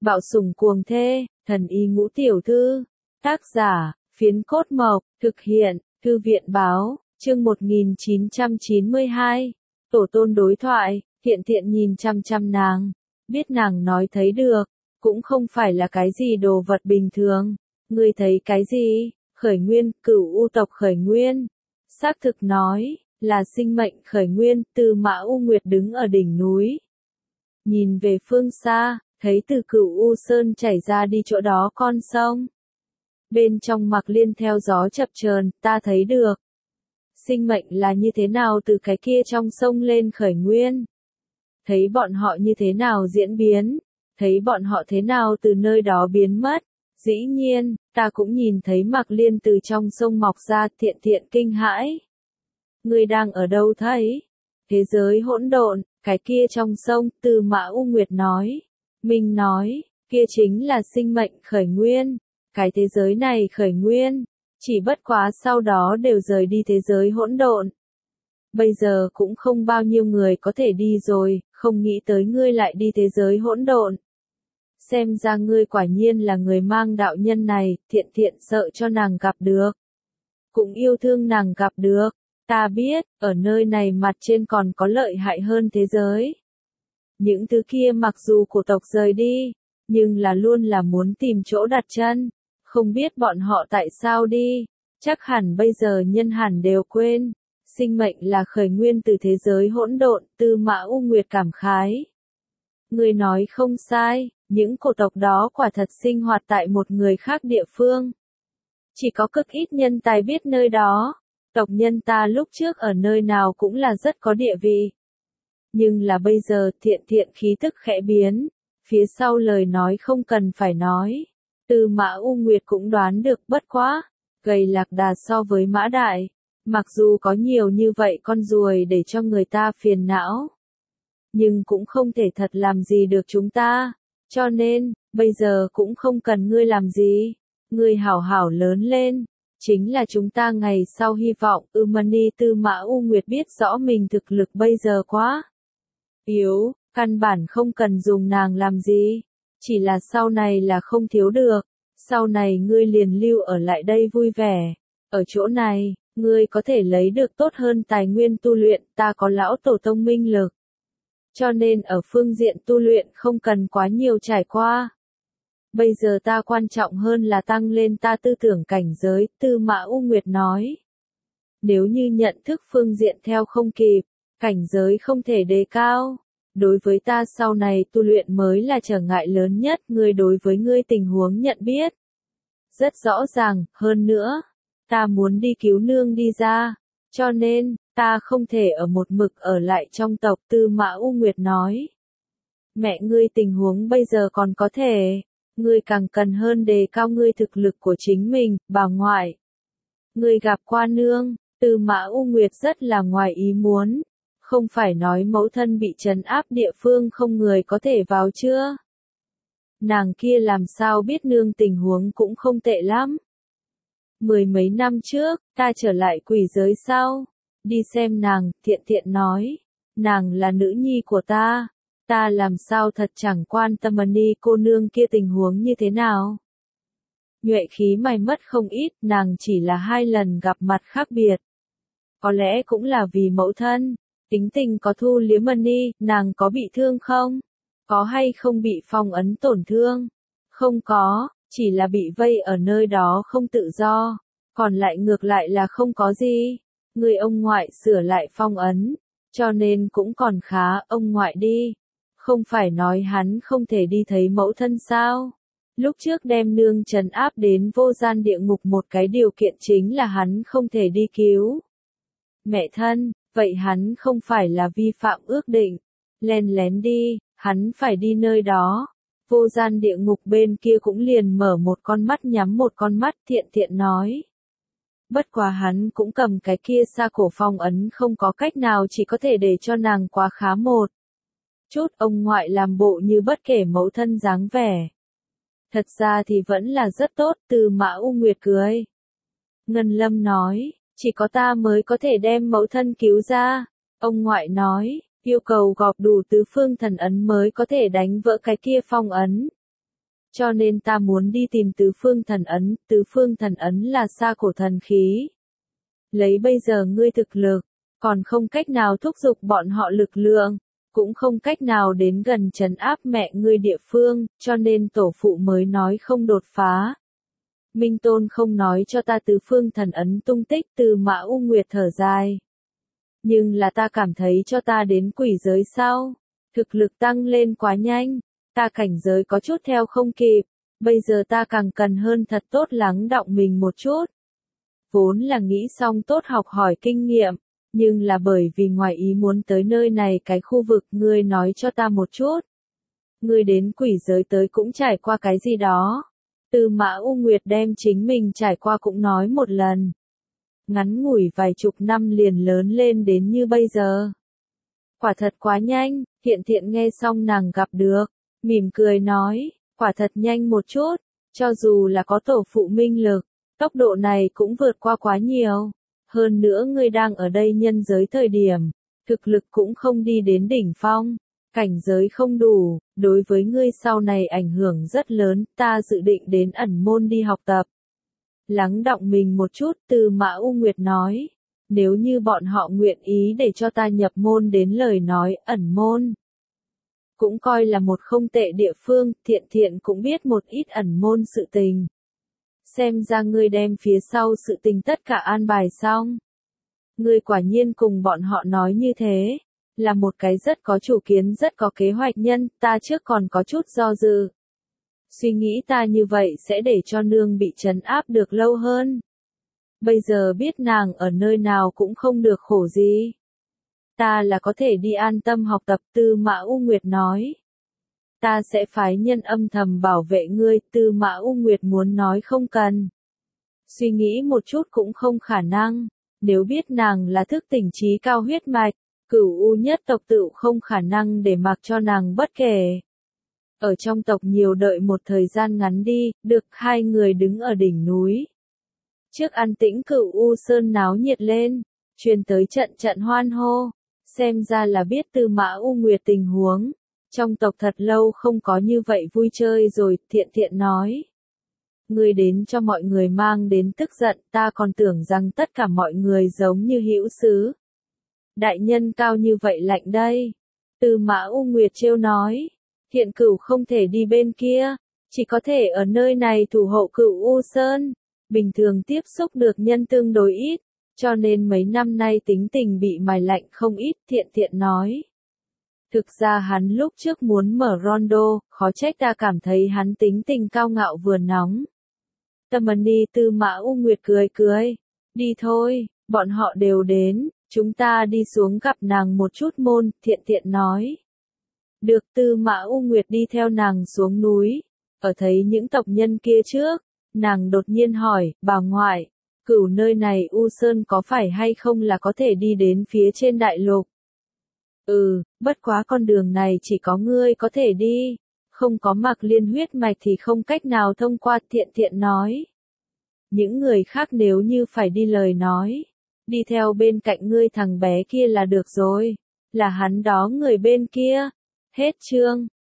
Bạo sủng cuồng thê, thần y ngũ tiểu thư. Tác giả, Phiến Cốt Mộc, thực hiện, Thư viện báo, chương 1992. Tổ tôn đối thoại, Thiện Thiện nhìn chăm chăm nàng, biết nàng nói thấy được, cũng không phải là cái gì đồ vật bình thường. Ngươi thấy cái gì? Khởi nguyên, Cửu U tộc khởi nguyên. Xác thực nói, là sinh mệnh khởi nguyên, Tư Mã U Nguyệt đứng ở đỉnh núi. Nhìn về phương xa, thấy từ Cửu U Sơn chảy ra đi chỗ đó con sông. Bên trong Mạc Liên theo gió chập chờn, ta thấy được. Sinh mệnh là như thế nào từ cái kia trong sông lên khởi nguyên. Thấy bọn họ như thế nào diễn biến. Thấy bọn họ thế nào từ nơi đó biến mất. Dĩ nhiên, ta cũng nhìn thấy Mạc Liên từ trong sông mọc ra. Thiện Thiện kinh hãi. Ngươi đang ở đâu thấy? Thế giới hỗn độn, cái kia trong sông, Tư Mã U Nguyệt nói. Mình nói, kia chính là sinh mệnh khởi nguyên. Cái thế giới này khởi nguyên, chỉ bất quá sau đó đều rời đi thế giới hỗn độn. Bây giờ cũng không bao nhiêu người có thể đi rồi, không nghĩ tới ngươi lại đi thế giới hỗn độn. Xem ra ngươi quả nhiên là người mang đạo nhân này, Thiện Thiện sợ cho nàng gặp được. Cũng yêu thương nàng gặp được. Ta biết, ở nơi này mặt trên còn có lợi hại hơn thế giới. Những thứ kia mặc dù cổ tộc rời đi, nhưng là luôn là muốn tìm chỗ đặt chân. Không biết bọn họ tại sao đi, chắc hẳn bây giờ nhân hẳn đều quên. Sinh mệnh là khởi nguyên từ thế giới hỗn độn, Tư Mã U Nguyệt cảm khái. Người nói không sai, những cổ tộc đó quả thật sinh hoạt tại một người khác địa phương. Chỉ có cực ít nhân tài biết nơi đó. Tộc nhân ta lúc trước ở nơi nào cũng là rất có địa vị. Nhưng là bây giờ Thiện Thiện khí tức khẽ biến, phía sau lời nói không cần phải nói. Tư Mã U Nguyệt cũng đoán được bất quá, gầy lạc đà so với mã đại, mặc dù có nhiều như vậy con ruồi để cho người ta phiền não. Nhưng cũng không thể thật làm gì được chúng ta, cho nên, bây giờ cũng không cần ngươi làm gì, ngươi hảo hảo lớn lên. Chính là chúng ta ngày sau hy vọng. Mani Tư Mã U Nguyệt biết rõ mình thực lực bây giờ quá yếu, căn bản không cần dùng nàng làm gì. Chỉ là sau này là không thiếu được. Sau này ngươi liền lưu ở lại đây vui vẻ. Ở chỗ này, ngươi có thể lấy được tốt hơn tài nguyên tu luyện. Ta có lão tổ tông minh lực. Cho nên ở phương diện tu luyện không cần quá nhiều trải qua. Bây giờ ta quan trọng hơn là tăng lên ta tư tưởng cảnh giới, Tư Mã U Nguyệt nói. Nếu như nhận thức phương diện theo không kịp, cảnh giới không thể đề cao. Đối với ta sau này tu luyện mới là trở ngại lớn nhất, ngươi đối với ngươi tình huống nhận biết. Rất rõ ràng, hơn nữa, ta muốn đi cứu nương đi ra, cho nên, ta không thể ở một mực ở lại trong tộc, Tư Mã U Nguyệt nói. Mẹ ngươi tình huống bây giờ còn có thể. Ngươi càng cần hơn đề cao ngươi thực lực của chính mình, bà ngoại. Ngươi gặp qua nương, Tư Mã U Nguyệt rất là ngoài ý muốn. Không phải nói mẫu thân bị trấn áp địa phương không người có thể vào chưa? Nàng kia làm sao biết nương tình huống cũng không tệ lắm. Mười mấy năm trước, ta trở lại quỷ giới sau. Đi xem nàng, Thiện Thiện nói. Nàng là nữ nhi của ta. Ta làm sao thật chẳng quan tâm Mani cô nương kia tình huống như thế nào. Nhuệ khí mày mất không ít, nàng chỉ là 2 lần gặp mặt khác biệt. Có lẽ cũng là vì mẫu thân, tính tình có thu liếm Mani, nàng có bị thương không? Có hay không bị phong ấn tổn thương? Không có, chỉ là bị vây ở nơi đó không tự do, còn lại ngược lại là không có gì. Người ông ngoại sửa lại phong ấn, cho nên cũng còn khá, ông ngoại đi. Không phải nói hắn không thể đi thấy mẫu thân sao? Lúc trước đem nương trấn áp đến vô gian địa ngục một cái điều kiện chính là hắn không thể đi cứu mẹ thân, vậy hắn không phải là vi phạm ước định. Len lén đi, hắn phải đi nơi đó. Vô gian địa ngục bên kia cũng liền mở một con mắt nhắm một con mắt, Thiện Thiện nói. Bất quá hắn cũng cầm cái kia xa cổ phong ấn không có cách nào, chỉ có thể để cho nàng quá khá một chút, ông ngoại làm bộ như bất kể mẫu thân dáng vẻ. Thật ra thì vẫn là rất tốt, Tư Mã U Nguyệt cười. Ngân Lâm nói, chỉ có ta mới có thể đem mẫu thân cứu ra. Ông ngoại nói, yêu cầu gọp đủ tứ phương thần ấn mới có thể đánh vỡ cái kia phong ấn. cho nên ta muốn đi tìm tứ phương thần ấn là xa cổ thần khí. Lấy bây giờ ngươi thực lực, còn không cách nào thúc giục bọn họ lực lượng, cũng không cách nào đến gần trấn áp mẹ ngươi địa phương, cho nên tổ phụ mới nói không đột phá. Minh Tôn không nói cho ta tứ phương thần ấn tung tích, Từ Mã U Nguyệt thở dài. Nhưng là ta cảm thấy cho ta đến quỷ giới sau, thực lực tăng lên quá nhanh, ta cảnh giới có chút theo không kịp, bây giờ ta càng cần hơn thật tốt lắng đọng mình một chút. Vốn là nghĩ xong tốt học hỏi kinh nghiệm, nhưng là bởi vì ngoài ý muốn tới nơi này cái khu vực ngươi nói cho ta một chút. Ngươi đến quỷ giới tới cũng trải qua cái gì đó. Từ Mã U Nguyệt đem chính mình trải qua cũng nói một lần. Ngắn ngủi vài chục năm liền lớn lên đến như bây giờ. Quả thật quá nhanh, Thiện Thiện nghe xong nàng gặp được, mỉm cười nói, quả thật nhanh một chút, cho dù là có tổ phụ minh lực, tốc độ này cũng vượt qua quá nhiều. Hơn nữa ngươi đang ở đây nhân giới thời điểm, thực lực cũng không đi đến đỉnh phong, cảnh giới không đủ, đối với ngươi sau này ảnh hưởng rất lớn, ta dự định đến ẩn môn đi học tập. Lắng đọng mình một chút, Từ Mã U Nguyệt nói, nếu như bọn họ nguyện ý để cho ta nhập môn đến lời nói, ẩn môn cũng coi là một không tệ địa phương, Thiện Thiện cũng biết một ít ẩn môn sự tình. Xem ra ngươi đem phía sau sự tình tất cả an bài xong. Ngươi quả nhiên cùng bọn họ nói như thế, là một cái rất có chủ kiến rất có kế hoạch nhân, ta trước còn có chút do dự. Suy nghĩ ta như vậy sẽ để cho nương bị trấn áp được lâu hơn. Bây giờ biết nàng ở nơi nào cũng không được khổ gì. Ta là có thể đi an tâm học tập, Tư Mã U Nguyệt nói. Ta sẽ phái nhân âm thầm bảo vệ ngươi, Tư Mã U Nguyệt muốn nói không cần. Suy nghĩ một chút cũng không khả năng, nếu biết nàng là thức tỉnh trí cao huyết mạch, Cửu U nhất tộc tự không khả năng để mặc cho nàng bất kể. Ở trong tộc nhiều đợi một thời gian ngắn đi, được hai người đứng ở đỉnh núi. Trước an tĩnh Cửu U Sơn náo nhiệt lên, truyền tới trận trận hoan hô, xem ra là biết Tư Mã U Nguyệt tình huống. Trong tộc thật lâu không có như vậy vui chơi rồi, Thiện Thiện nói. Ngươi đến cho mọi người mang đến tức giận, ta còn tưởng rằng tất cả mọi người giống như hữu xứ. Đại nhân cao như vậy lạnh đây. Tư Mã U Nguyệt trêu nói. Thiện Cửu không thể đi bên kia, chỉ có thể ở nơi này thủ hộ Cửu U Sơn. Bình thường tiếp xúc được nhân tương đối ít, cho nên mấy năm nay tính tình bị mài lạnh không ít, Thiện Thiện nói. Thực ra hắn lúc trước muốn mở Rondo, khó trách ta cảm thấy hắn tính tình cao ngạo vừa nóng. Tâm ấn đi, Tư Mã U Nguyệt cười cười. Đi thôi, bọn họ đều đến, chúng ta đi xuống gặp nàng một chút môn, Thiện Thiện nói. Được, Tư Mã U Nguyệt đi theo nàng xuống núi, ở thấy những tộc nhân kia trước, nàng đột nhiên hỏi, bà ngoại, Cửu nơi này U Sơn có phải hay không là có thể đi đến phía trên đại lục? Bất quá con đường này chỉ có ngươi có thể đi, không có Mạc Liên huyết mạch thì không cách nào thông qua, Thiện Thiện nói. Những người khác nếu như phải đi lời nói, đi theo bên cạnh ngươi thằng bé kia là được rồi, là hắn đó người bên kia. Hết chương.